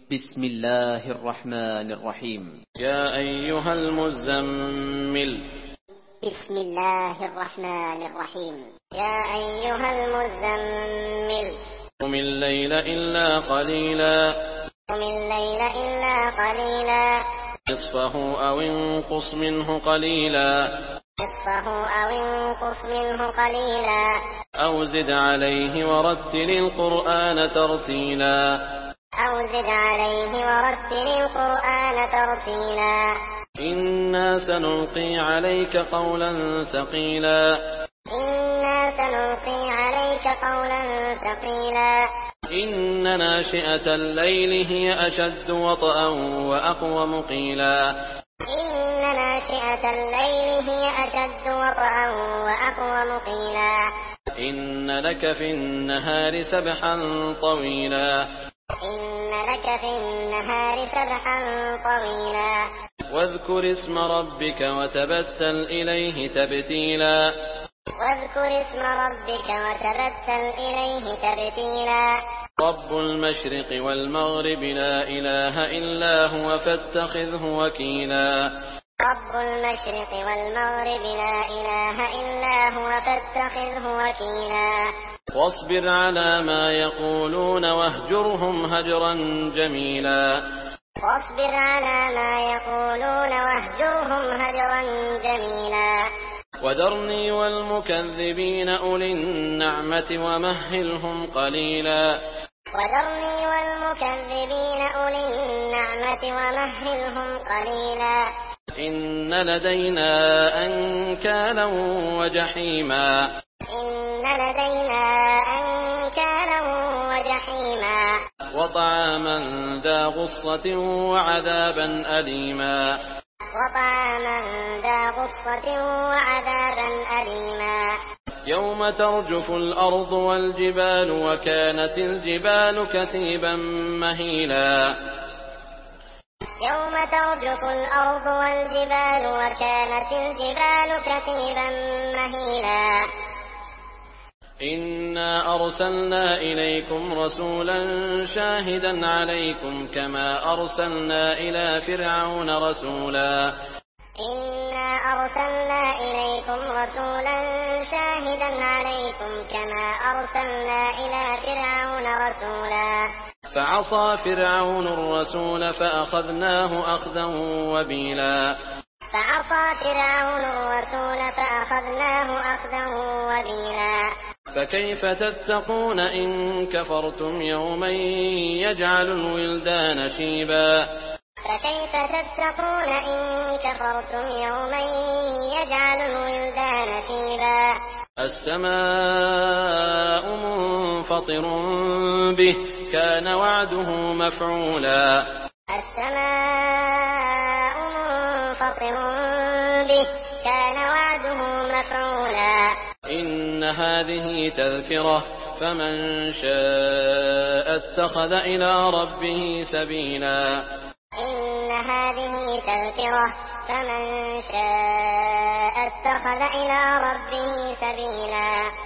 بسم الله الرحمن الرحيم. يا أيها المزمل. بسم الله الرحمن الرحيم. يا أيها المزمل. قم الليل إلا قليلا. قم الليل إلا قليلا. نصفه أو انقص منه قليلا. نصفه أو انقص منه قليلا. أو زد عليه ورتل القرآن ترتيلا. أو زد عليه ورتل القرآن ترتيلا. إنا سنلقي عليك قولا ثقيلا. إنا سنلقي عليك قولا ثقيلا. إن ناشئة الليل هي أشد وطئا وأقوم قيلا. إن ناشئة الليل هي أشد وطئا وأقوم قيلا. إن لك في النهار سبحا طويلا. إن لك في النهار سبحا طويلا. واذكر اسم ربك وتبتل إليه تبتيلا. واذكر اسم ربك وتبتل إليه تبتيلا. رب المشرق والمغرب لا إله إلا هو فاتخذه وكيلا. رب المشرق والمغرب لا إله إلا هو فاتخذه وكيلا. واصبر على ما يقولون واهجرهم هجرا جميلا. واصبر على ما يقولون واهجرهم هجرا جميلا. وذرني والمكذبين أولي النعمة ومهلهم قليلا. وذرني والمكذبين أولي النعمة ومهلهم قليلا. إن لدينا أنكالا وجحيما. إن لدينا أنكالا وجحيما. وطعاما ذا غصة وعذابا أليما. وطعاما ذا غصة وعذابا أليما. يوم ترجف الأرض والجبال وكانت الجبال كثيبا مهيلا. يوم ترجف الأرض والجبال وكانت الجبال كثيبا مهيلا. إنا أرسلنا إليكم رسولا شاهدا عليكم كما أرسلنا إلى فرعون رسولا. إنا أرسلنا إليكم رسولا شاهدا عليكم كما أرسلنا إلى فرعون رسولا. فعصى فرعون الرسول فأخذناه أخذا وبيلا. فعصى فرعون الرسول فأخذناه أخذا وبيلا. فكيف تتقون إن كفرتم يوما يجعل الولدان شيبا. فكيف تتقون إن كفرتم يوما يجعل الولدان شيبا. السماء منفطر به كان وعده مفعولا. السماء منفطر به كان وعده مفعولا. إن هذه تذكرة فمن شاء اتخذ إلى ربه سبيلا. إن هذه تذكرة فمن شاء اتخذ إلى ربه سبيلا.